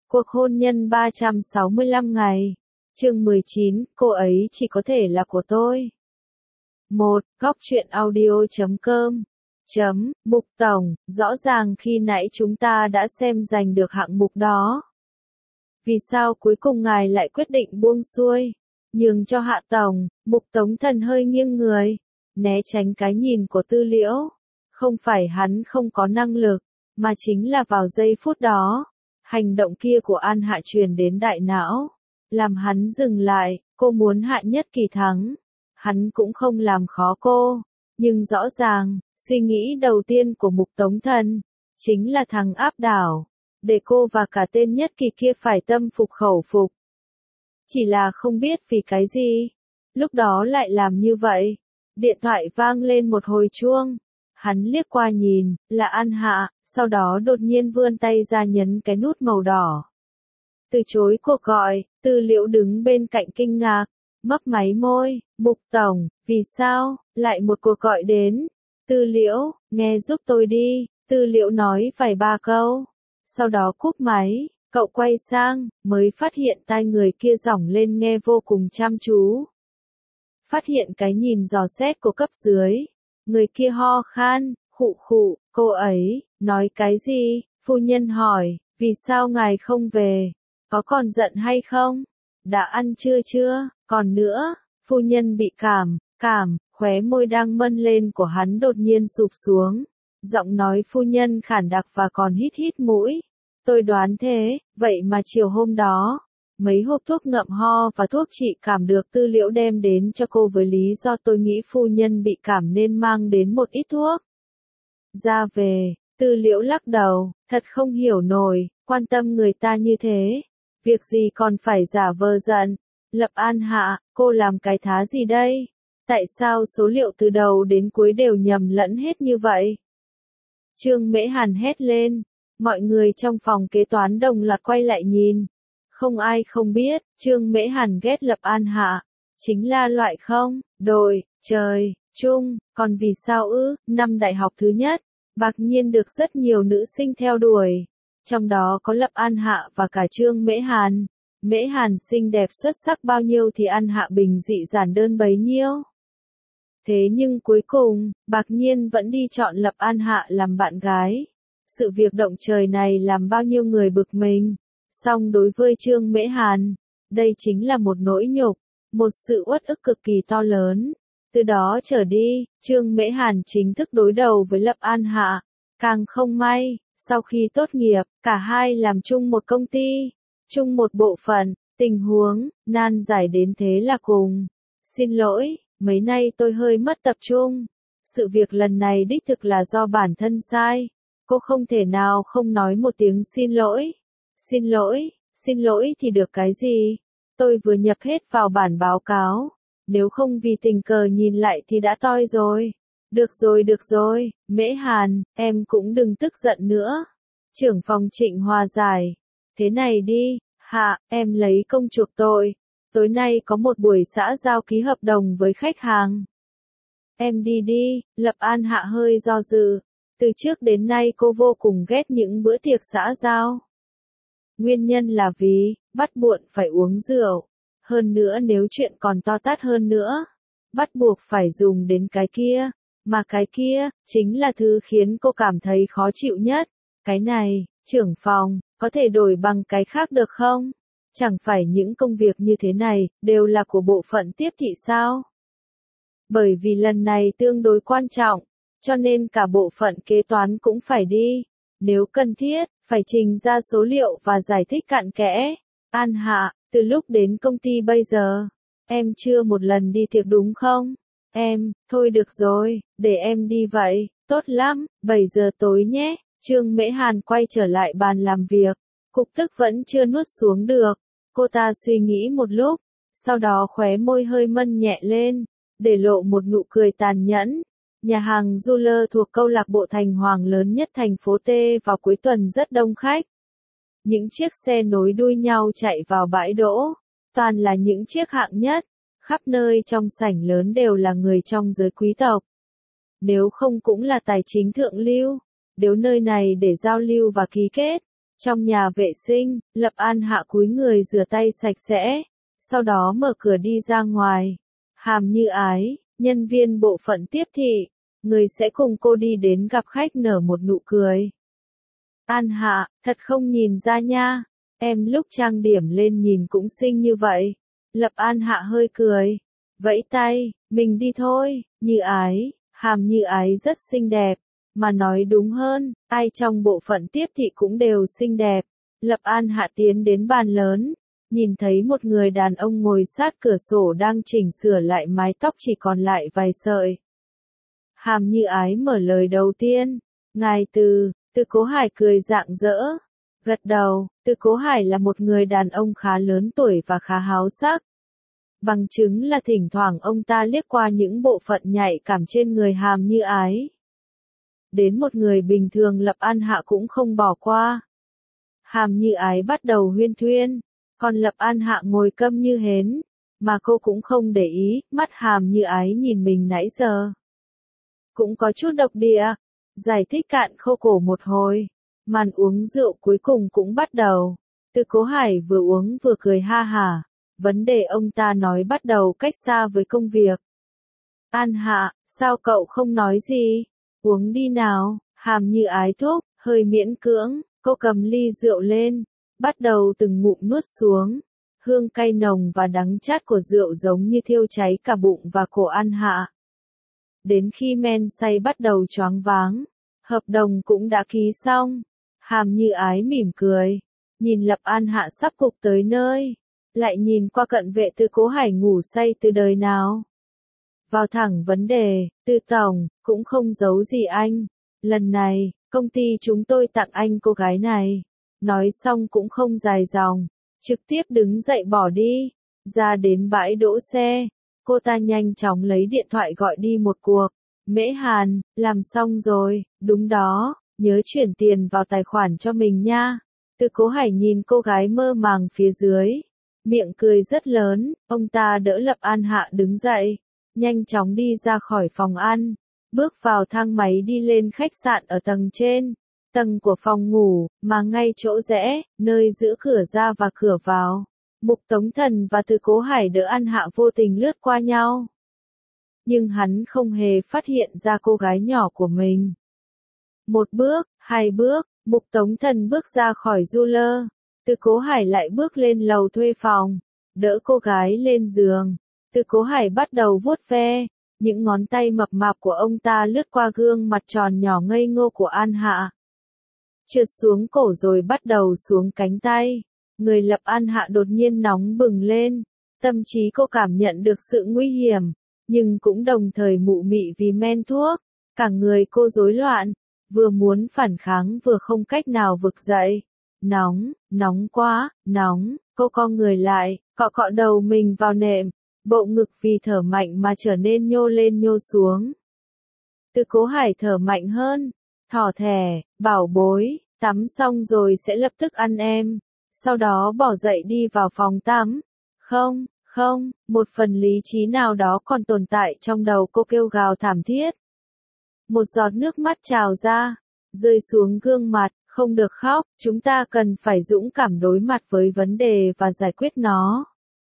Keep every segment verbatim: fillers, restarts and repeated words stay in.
Cuộc hôn nhân ba trăm sáu mươi lăm ngày. Chương mười chín, cô ấy chỉ có thể là của tôi. một. Góc truyện audio chấm com. Chấm, Mục Tổng, rõ ràng khi nãy chúng ta đã xem giành được hạng mục đó. Vì sao cuối cùng ngài lại quyết định buông xuôi? Nhường cho Hạ Tổng, Mục Tống Thần hơi nghiêng người, né tránh cái nhìn của Tư Liễu. Không phải hắn không có năng lực, mà chính là vào giây phút đó, hành động kia của An Hạ truyền đến đại não, làm hắn dừng lại. Cô muốn Hạ Nhất Kỳ thắng, hắn cũng không làm khó cô, nhưng rõ ràng, suy nghĩ đầu tiên của Mục Tống Thần chính là thắng áp đảo, để cô và cả tên Nhất Kỳ kia phải tâm phục khẩu phục. Chỉ là không biết vì cái gì, lúc đó lại làm như vậy. Điện thoại vang lên một hồi chuông, hắn liếc qua nhìn, là An Hạ, sau đó đột nhiên vươn tay ra nhấn cái nút màu đỏ. Từ chối cuộc gọi, Tư Liễu đứng bên cạnh kinh ngạc, mấp máy môi, Mục Tổng, vì sao, lại một cuộc gọi đến? Tư Liễu, nghe giúp tôi đi, Tư Liễu nói vài ba câu, sau đó cúp máy, cậu quay sang, mới phát hiện tai người kia giỏng lên nghe vô cùng chăm chú. Phát hiện cái nhìn dò xét của cấp dưới, người kia ho khan, khụ khụ, cô ấy, nói cái gì? Phu nhân hỏi, vì sao ngài không về? Có còn giận hay không? Đã ăn trưa chưa? Còn nữa, phu nhân bị cảm, cảm, khóe môi đang mân lên của hắn đột nhiên sụp xuống. Giọng nói phu nhân khản đặc và còn hít hít mũi. Tôi đoán thế, vậy mà chiều hôm đó, mấy hộp thuốc ngậm ho và thuốc trị cảm được Tư Liễu đem đến cho cô với lý do tôi nghĩ phu nhân bị cảm nên mang đến một ít thuốc. Ra về, Tư Liễu lắc đầu, thật không hiểu nổi, quan tâm người ta như thế, việc gì còn phải giả vờ giận. Lập An Hạ, cô làm cái thá gì đây? Tại sao số liệu từ đầu đến cuối đều nhầm lẫn hết như vậy? Trương Mễ Hàn hét lên, mọi người trong phòng kế toán đồng loạt quay lại nhìn. Không ai không biết, Trương Mễ Hàn ghét Lập An Hạ, chính là loại không, đội, trời, chung, còn vì sao ư? Năm đại học thứ nhất, Bạc Nhiên được rất nhiều nữ sinh theo đuổi, trong đó có Lập An Hạ và cả Trương Mễ Hàn. Mễ Hàn xinh đẹp xuất sắc bao nhiêu thì An Hạ bình dị giản đơn bấy nhiêu. Thế nhưng cuối cùng, Bạc Nhiên vẫn đi chọn Lập An Hạ làm bạn gái. Sự việc động trời này làm bao nhiêu người bực mình. Song đối với Trương Mễ Hàn, đây chính là một nỗi nhục, một sự uất ức cực kỳ to lớn. Từ đó trở đi, Trương Mễ Hàn chính thức đối đầu với Lập An Hạ. Càng không may, sau khi tốt nghiệp, cả hai làm chung một công ty, chung một bộ phận, tình huống, nan giải đến thế là cùng. Xin lỗi, mấy nay tôi hơi mất tập trung. Sự việc lần này đích thực là do bản thân sai. Cô không thể nào không nói một tiếng xin lỗi. Xin lỗi, xin lỗi thì được cái gì? Tôi vừa nhập hết vào bản báo cáo. Nếu không vì tình cờ nhìn lại thì đã toi rồi. Được rồi được rồi, Mễ Hàn, em cũng đừng tức giận nữa. Trưởng phòng Trịnh hòa giải. Thế này đi, Hạ, em lấy công chuộc tội. Tối nay có một buổi xã giao ký hợp đồng với khách hàng. Em đi đi, Lập An Hạ hơi do dự. Từ trước đến nay cô vô cùng ghét những bữa tiệc xã giao. Nguyên nhân là vì, bắt buộc phải uống rượu. Hơn nữa nếu chuyện còn to tát hơn nữa, bắt buộc phải dùng đến cái kia. Mà cái kia, chính là thứ khiến cô cảm thấy khó chịu nhất. Cái này, trưởng phòng, có thể đổi bằng cái khác được không? Chẳng phải những công việc như thế này, đều là của bộ phận tiếp thị sao? Bởi vì lần này tương đối quan trọng, cho nên cả bộ phận kế toán cũng phải đi. Nếu cần thiết, phải trình ra số liệu và giải thích cặn kẽ. An Hạ, từ lúc đến công ty bây giờ, em chưa một lần đi tiệc đúng không? Em, thôi được rồi, để em đi vậy, tốt lắm, bảy giờ tối nhé. Trương Mễ Hàn quay trở lại bàn làm việc, cục tức vẫn chưa nuốt xuống được. Cô ta suy nghĩ một lúc, sau đó khóe môi hơi mân nhẹ lên, để lộ một nụ cười tàn nhẫn. Nhà hàng Jeweler thuộc câu lạc bộ Thành Hoàng lớn nhất thành phố T vào cuối tuần rất đông khách. Những chiếc xe nối đuôi nhau chạy vào bãi đỗ, toàn là những chiếc hạng nhất, khắp nơi trong sảnh lớn đều là người trong giới quý tộc. Nếu không cũng là tài chính thượng lưu, nếu nơi này để giao lưu và ký kết, Trong nhà vệ sinh, Lập An Hạ cúi người rửa tay sạch sẽ, sau đó mở cửa đi ra ngoài. Hàm Như Ái, nhân viên bộ phận tiếp thị, người sẽ cùng cô đi đến gặp khách nở một nụ cười. An Hạ, thật không nhìn ra nha, em lúc trang điểm lên nhìn cũng xinh như vậy. Lập An Hạ hơi cười, vẫy tay, mình đi thôi. Như Ái, Hàm Như Ái rất xinh đẹp, mà nói đúng hơn, ai trong bộ phận tiếp thị cũng đều xinh đẹp. Lập An Hạ tiến đến bàn lớn, nhìn thấy một người đàn ông ngồi sát cửa sổ đang chỉnh sửa lại mái tóc chỉ còn lại vài sợi. Hàm Như Ái mở lời đầu tiên, ngài Từ, Từ Cố Hải cười rạng rỡ, gật đầu. Từ Cố Hải là một người đàn ông khá lớn tuổi và khá háo sắc. Bằng chứng là thỉnh thoảng ông ta liếc qua những bộ phận nhạy cảm trên người Hàm Như Ái. Đến một người bình thường Lập An Hạ cũng không bỏ qua. Hàm Như Ái bắt đầu huyên thuyên, còn Lập An Hạ ngồi câm như hến, mà cô cũng không để ý, mắt Hàm Như Ái nhìn mình nãy giờ. Cũng có chút độc địa, giải thích cạn khô cổ một hồi, màn uống rượu cuối cùng cũng bắt đầu. Từ Cố Hải vừa uống vừa cười ha hả, vấn đề ông ta nói bắt đầu cách xa với công việc. An Hạ, sao cậu không nói gì? Uống đi nào. Hàm Như Ái thúc, hơi miễn cưỡng, cô cầm ly rượu lên, bắt đầu từng ngụm nuốt xuống. Hương cay nồng và đắng chát của rượu giống như thiêu cháy cả bụng và cổ An Hạ. Đến khi men say bắt đầu choáng váng, hợp đồng cũng đã ký xong. Hàm Như Ái mỉm cười, nhìn Lập An Hạ sắp cục tới nơi, lại nhìn qua cận vệ Từ Cố Hải ngủ say từ đời nào. Vào thẳng vấn đề, Từ tổng, cũng không giấu gì anh. Lần này, công ty chúng tôi tặng anh cô gái này. Nói xong cũng không dài dòng, trực tiếp đứng dậy bỏ đi, ra đến bãi đỗ xe. Cô ta nhanh chóng lấy điện thoại gọi đi một cuộc. Mễ Hàn, làm xong rồi, đúng đó, nhớ chuyển tiền vào tài khoản cho mình nha. Từ Cố Hải nhìn cô gái mơ màng phía dưới, miệng cười rất lớn, ông ta đỡ Lập An Hạ đứng dậy, nhanh chóng đi ra khỏi phòng ăn, bước vào thang máy đi lên khách sạn ở tầng trên, tầng của phòng ngủ, mà ngay chỗ rẽ, nơi giữa cửa ra và cửa vào. Mục Tống Thần và Từ Cố Hải đỡ An Hạ vô tình lướt qua nhau. Nhưng hắn không hề phát hiện ra cô gái nhỏ của mình. Một bước, hai bước, Mục Tống Thần bước ra khỏi du lơ. Từ Cố Hải lại bước lên lầu thuê phòng, đỡ cô gái lên giường. Từ Cố Hải bắt đầu vuốt ve, những ngón tay mập mạp của ông ta lướt qua gương mặt tròn nhỏ ngây ngô của An Hạ. Trượt xuống cổ rồi bắt đầu xuống cánh tay. Người Lập An Hạ đột nhiên nóng bừng lên, tâm trí cô cảm nhận được sự nguy hiểm, nhưng cũng đồng thời mụ mị vì men thuốc, cả người cô rối loạn, vừa muốn phản kháng vừa không cách nào vực dậy. Nóng, nóng quá, nóng, cô co người lại, cọ cọ đầu mình vào nệm, bộ ngực vì thở mạnh mà trở nên nhô lên nhô xuống. Từ Cố Hải thở mạnh hơn, thỏ thẻ, bảo bối, tắm xong rồi sẽ lập tức ăn em. Sau đó bỏ dậy đi vào phòng tắm. Không, không, một phần lý trí nào đó còn tồn tại trong đầu cô kêu gào thảm thiết. Một giọt nước mắt trào ra, rơi xuống gương mặt, không được khóc, chúng ta cần phải dũng cảm đối mặt với vấn đề và giải quyết nó.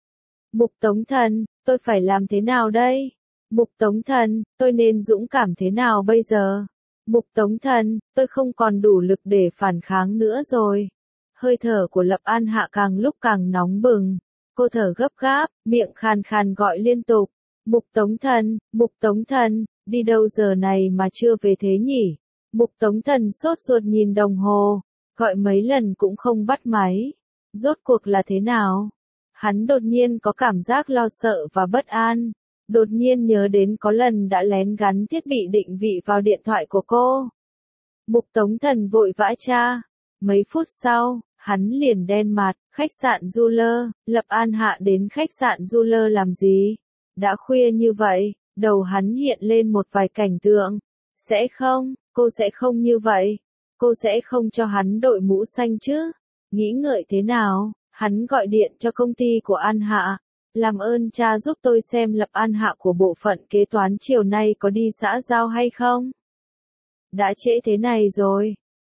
Mục Tống Thần, tôi phải làm thế nào đây? Mục Tống Thần, tôi nên dũng cảm thế nào bây giờ? Mục Tống Thần, tôi không còn đủ lực để phản kháng nữa rồi. Hơi thở của Lập An Hạ càng lúc càng nóng bừng. Cô thở gấp gáp, miệng khàn khàn gọi liên tục. Mục Tống Thần, Mục Tống Thần, đi đâu giờ này mà chưa về thế nhỉ? Mục Tống Thần sốt ruột nhìn đồng hồ, gọi mấy lần cũng không bắt máy. Rốt cuộc là thế nào? Hắn đột nhiên có cảm giác lo sợ và bất an. Đột nhiên nhớ đến có lần đã lén gắn thiết bị định vị vào điện thoại của cô. Mục Tống Thần vội vã tra. Mấy phút sau, hắn liền đen mặt. Khách sạn Du Lơ. Lập An Hạ đến khách sạn Du Lơ làm gì? Đã khuya như vậy, đầu hắn hiện lên một vài cảnh tượng. Sẽ không, cô sẽ không như vậy. Cô sẽ không cho hắn đội mũ xanh chứ? Nghĩ ngợi thế nào? Hắn gọi điện cho công ty của An Hạ. Làm ơn cha giúp tôi xem Lập An Hạ của bộ phận kế toán chiều nay có đi xã giao hay không? Đã trễ thế này rồi.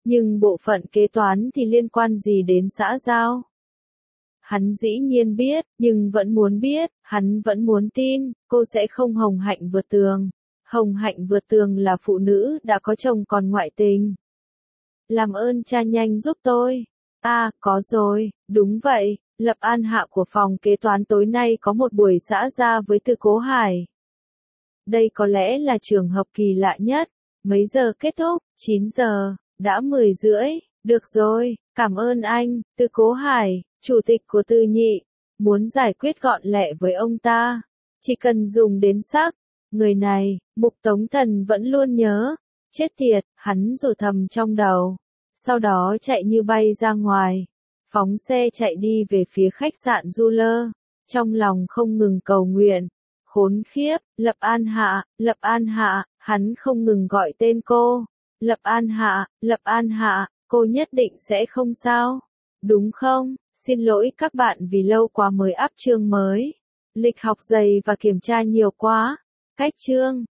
Nhưng bộ phận kế toán thì liên quan gì đến xã giao? Hắn dĩ nhiên biết, nhưng vẫn muốn biết, hắn vẫn muốn tin, cô sẽ không hồng hạnh vượt tường. Hồng hạnh vượt tường là phụ nữ đã có chồng còn ngoại tình. Làm ơn cha nhanh giúp tôi. À, có rồi, đúng vậy, Lập An Hạ của phòng kế toán tối nay có một buổi xã giao với Từ Cố Hải. Đây có lẽ là trường hợp kỳ lạ nhất. Mấy giờ kết thúc? chín giờ, đã mười rưỡi. Được rồi, cảm ơn anh, Từ Cố Hải, chủ tịch của Từ Nhị. Muốn giải quyết gọn lẹ với ông ta, chỉ cần dùng đến sắc. Người này, Mục Tống Thần vẫn luôn nhớ. Chết tiệt, hắn rủa thầm trong đầu. Sau đó chạy như bay ra ngoài. Phóng xe chạy đi về phía khách sạn Du Lơ. Trong lòng không ngừng cầu nguyện. Khốn khiếp, Lập An Hạ, Lập An Hạ, hắn không ngừng gọi tên cô. Lập An Hạ, Lập An Hạ, cô nhất định sẽ không sao. Đúng không? Xin lỗi các bạn vì lâu quá mới up chương mới. Lịch học dày và kiểm tra nhiều quá. Cách chương